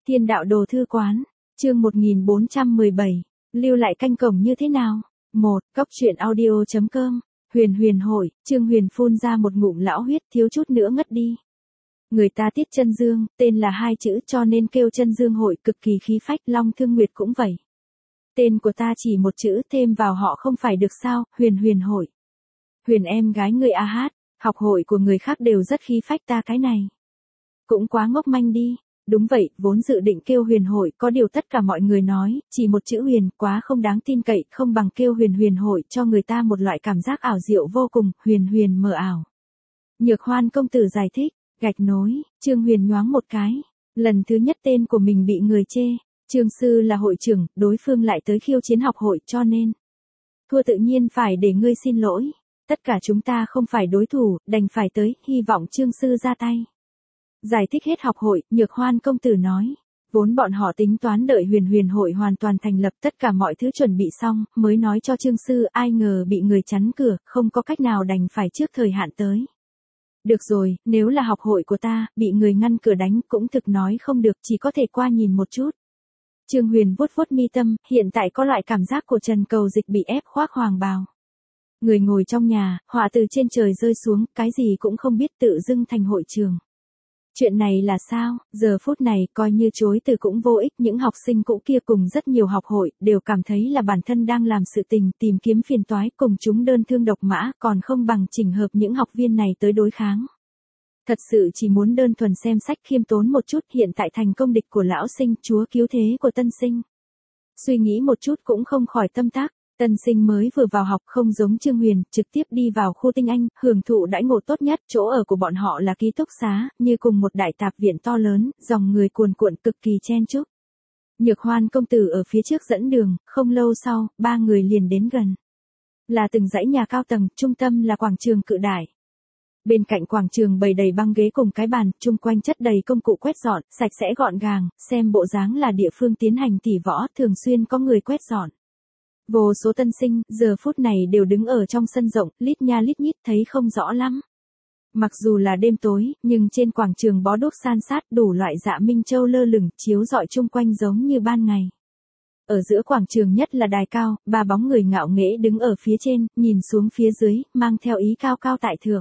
Thiên đạo đồ thư quán, chương 1417, lưu lại canh cổng như thế nào? 1. Cốc truyện audio.com, Huyền Huyền hội, Trương Huyền phun ra một ngụm lão huyết thiếu chút nữa ngất đi. Người ta Tiết Chân Dương, tên là hai chữ cho nên kêu Chân Dương hội, cực kỳ khí phách. Long Thương Nguyệt cũng vậy. Tên của ta chỉ một chữ thêm vào họ không phải được sao? Huyền Huyền hội. Huyền em gái người a hát, học hội của người khác đều rất khí phách, ta cái này cũng quá ngốc manh đi. Đúng vậy, vốn dự định kêu Huyền hội, có điều tất cả mọi người nói, chỉ một chữ huyền, quá không đáng tin cậy, không bằng kêu Huyền Huyền hội, cho người ta một loại cảm giác ảo diệu vô cùng, huyền huyền mờ ảo. Nhược Hoan công tử giải thích, gạch nối, Trương Huyền nhoáng một cái. Lần thứ nhất tên của mình bị người chê, Trương sư là hội trưởng, đối phương lại tới khiêu chiến học hội, cho nên thua tự nhiên phải để ngươi xin lỗi. Tất cả chúng ta không phải đối thủ, đành phải tới, hy vọng Trương sư ra tay. Giải thích hết học hội, Nhược Hoan công tử nói. Vốn bọn họ tính toán đợi Huyền Huyền hội hoàn toàn thành lập, tất cả mọi thứ chuẩn bị xong, mới nói cho Trương sư, ai ngờ bị người chắn cửa, không có cách nào đành phải trước thời hạn tới. Được rồi, nếu là học hội của ta, bị người ngăn cửa đánh cũng thực nói không được, chỉ có thể qua nhìn một chút. Trương Huyền vuốt vuốt mi tâm, hiện tại có loại cảm giác của Trần Cầu Dịch bị ép khoác hoàng bào. Người ngồi trong nhà, họa từ trên trời rơi xuống, cái gì cũng không biết tự dưng thành hội trường. Chuyện này là sao? Giờ phút này coi như chối từ cũng vô ích, những học sinh cũ kia cùng rất nhiều học hội đều cảm thấy là bản thân đang làm sự tình, tìm kiếm phiền toái, cùng chúng đơn thương độc mã, còn không bằng chỉnh hợp những học viên này tới đối kháng. Thật sự chỉ muốn đơn thuần xem sách khiêm tốn một chút, hiện tại thành công địch của lão sinh, chúa cứu thế của tân sinh. Suy nghĩ một chút cũng không khỏi tâm tác. Tân sinh mới vừa vào học không giống Trương Huyền, trực tiếp đi vào khu tinh anh, hưởng thụ đãi ngộ tốt nhất, chỗ ở của bọn họ là ký túc xá, như cùng một đại tạp viện to lớn, dòng người cuồn cuộn cực kỳ chen chúc. Nhược Hoan công tử ở phía trước dẫn đường, không lâu sau, ba người liền đến gần. Là từng dãy nhà cao tầng, trung tâm là quảng trường cự đại. Bên cạnh quảng trường bày đầy băng ghế cùng cái bàn, chung quanh chất đầy công cụ quét dọn, sạch sẽ gọn gàng, xem bộ dáng là địa phương tiến hành tỉ võ, thường xuyên có người quét dọn. Vô số tân sinh, giờ phút này đều đứng ở trong sân rộng, lít nha lít nhít thấy không rõ lắm. Mặc dù là đêm tối, nhưng trên quảng trường bó đuốc san sát, đủ loại dạ minh châu lơ lửng, chiếu rọi chung quanh giống như ban ngày. Ở giữa quảng trường nhất là đài cao, ba bóng người ngạo nghễ đứng ở phía trên, nhìn xuống phía dưới, mang theo ý cao cao tại thượng.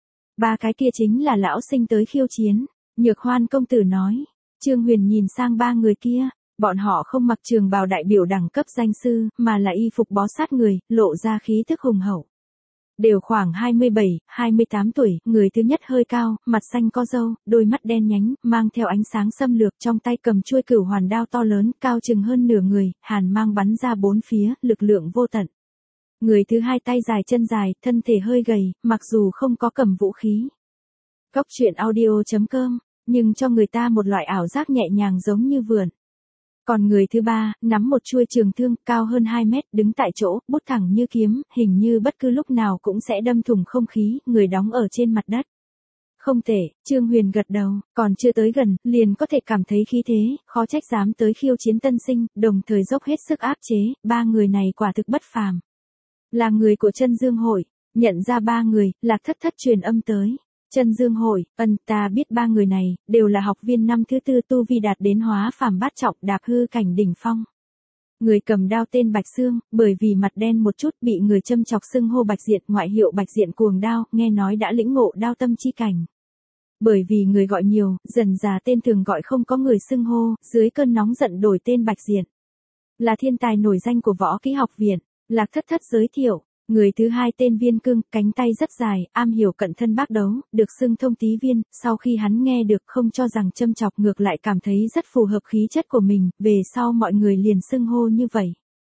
Ba cái kia chính là lão sinh tới khiêu chiến, Nhược Hoan công tử nói. Trương Huyền nhìn sang ba người kia. Bọn họ không mặc trường bào đại biểu đẳng cấp danh sư, mà là y phục bó sát người, lộ ra khí thức hùng hậu. Đều khoảng 27, 28 tuổi, người thứ nhất hơi cao, mặt xanh có râu, đôi mắt đen nhánh, mang theo ánh sáng xâm lược, trong tay cầm chuôi cửu hoàn đao to lớn, cao chừng hơn nửa người, hàn mang bắn ra bốn phía, lực lượng vô tận. Người thứ hai tay dài chân dài, thân thể hơi gầy, mặc dù không có cầm vũ khí. Cốc truyện audio.com, nhưng cho người ta một loại ảo giác nhẹ nhàng giống như vườn. Còn người thứ ba, nắm một chuôi trường thương, cao hơn 2 mét, đứng tại chỗ, bút thẳng như kiếm, hình như bất cứ lúc nào cũng sẽ đâm thủng không khí, người đóng ở trên mặt đất. Không tệ, Trương Huyền gật đầu, còn chưa tới gần, liền có thể cảm thấy khí thế, khó trách dám tới khiêu chiến tân sinh, đồng thời dốc hết sức áp chế, ba người này quả thực bất phàm. Là người của Chân Dương hội, nhận ra ba người, Lạc Thất Thất truyền âm tới. Chân Dương hội, ta biết ba người này, đều là học viên năm thứ tư, tu vi đạt đến hóa phàm bát trọng, đạp hư cảnh đỉnh phong. Người cầm đao tên Bạch Xương, bởi vì mặt đen một chút bị người châm chọc xưng hô Bạch Diện, ngoại hiệu Bạch Diện cuồng đao, nghe nói đã lĩnh ngộ đao tâm chi cảnh. Bởi vì người gọi nhiều, dần già tên thường gọi không có người xưng hô, dưới cơn nóng giận đổi tên Bạch Diện. Là thiên tài nổi danh của võ kỹ học viện, Lạc Thất Thất giới thiệu. Người thứ hai tên Viên Cương, cánh tay rất dài, am hiểu cận thân bác đấu, được xưng thông tí viên, sau khi hắn nghe được không cho rằng châm chọc, ngược lại cảm thấy rất phù hợp khí chất của mình, về sau mọi người liền xưng hô như vậy.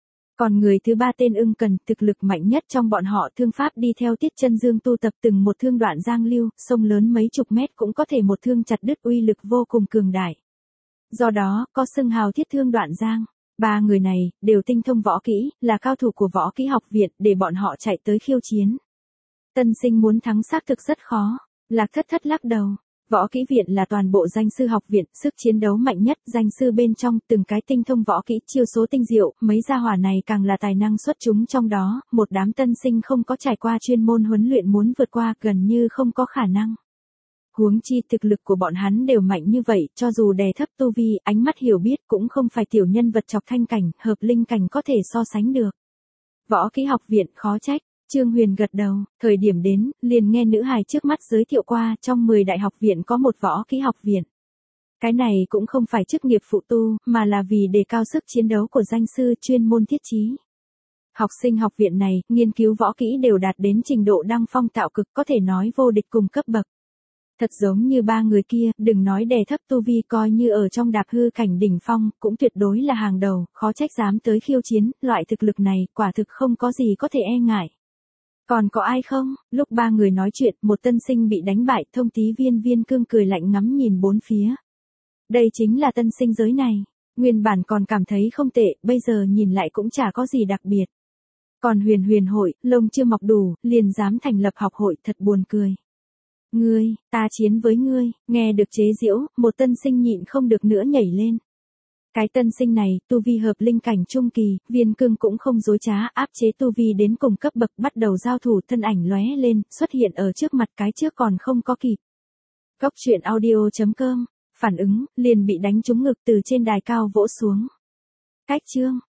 Còn người thứ ba tên Ưng Cần, thực lực mạnh nhất trong bọn họ, thương pháp đi theo Tiết Chân Dương tu tập, từng một thương đoạn giang lưu, sông lớn mấy chục mét cũng có thể một thương chặt đứt, uy lực vô cùng cường đại. Do đó, có xưng hào Thiết Thương Đoạn Giang. Ba người này, đều tinh thông võ kỹ, là cao thủ của võ kỹ học viện, để bọn họ chạy tới khiêu chiến. Tân sinh muốn thắng xác thực rất khó. Lạc Thất Thất lắc đầu. Võ kỹ viện là toàn bộ danh sư học viện, sức chiến đấu mạnh nhất, danh sư bên trong, từng cái tinh thông võ kỹ, chiêu số tinh diệu, mấy gia hỏa này càng là tài năng xuất chúng trong đó, một đám tân sinh không có trải qua chuyên môn huấn luyện muốn vượt qua, gần như không có khả năng. Huống chi thực lực của bọn hắn đều mạnh như vậy, cho dù đè thấp tu vi, ánh mắt hiểu biết cũng không phải tiểu nhân vật chọc thanh cảnh, hợp linh cảnh có thể so sánh được. Võ Kỹ Học Viện khó trách. Trương Huyền gật đầu, thời điểm đến, liền nghe nữ hài trước mắt giới thiệu qua, trong 10 đại học viện có một Võ Kỹ Học Viện. Cái này cũng không phải chức nghiệp phụ tu, mà là vì đề cao sức chiến đấu của danh sư chuyên môn thiết chí. Học sinh học viện này, nghiên cứu võ kỹ đều đạt đến trình độ đăng phong tạo cực, có thể nói vô địch cùng cấp bậc. Thật giống như ba người kia, đừng nói đè thấp tu vi, coi như ở trong đạp hư cảnh đỉnh phong, cũng tuyệt đối là hàng đầu, khó trách dám tới khiêu chiến, loại thực lực này, quả thực không có gì có thể e ngại. Còn có ai không? Lúc ba người nói chuyện, một tân sinh bị đánh bại, Thông Tí Viên Cương cười lạnh ngắm nhìn bốn phía. Đây chính là tân sinh giới này. Nguyên bản còn cảm thấy không tệ, bây giờ nhìn lại cũng chả có gì đặc biệt. Còn Huyền hội, lông chưa mọc đủ, liền dám thành lập học hội, thật buồn cười. Ngươi, ta chiến với ngươi, nghe được chế giễu, một tân sinh nhịn không được nữa nhảy lên. Cái tân sinh này, tu vi hợp linh cảnh trung kỳ, Viên Cương cũng không dối trá, áp chế tu vi đến cùng cấp bậc, bắt đầu giao thủ, thân ảnh lóe lên, xuất hiện ở trước mặt, cái trước còn không có kịp. Cốc truyện audio.com, phản ứng, liền bị đánh trúng ngực từ trên đài cao vỗ xuống. Cách chương.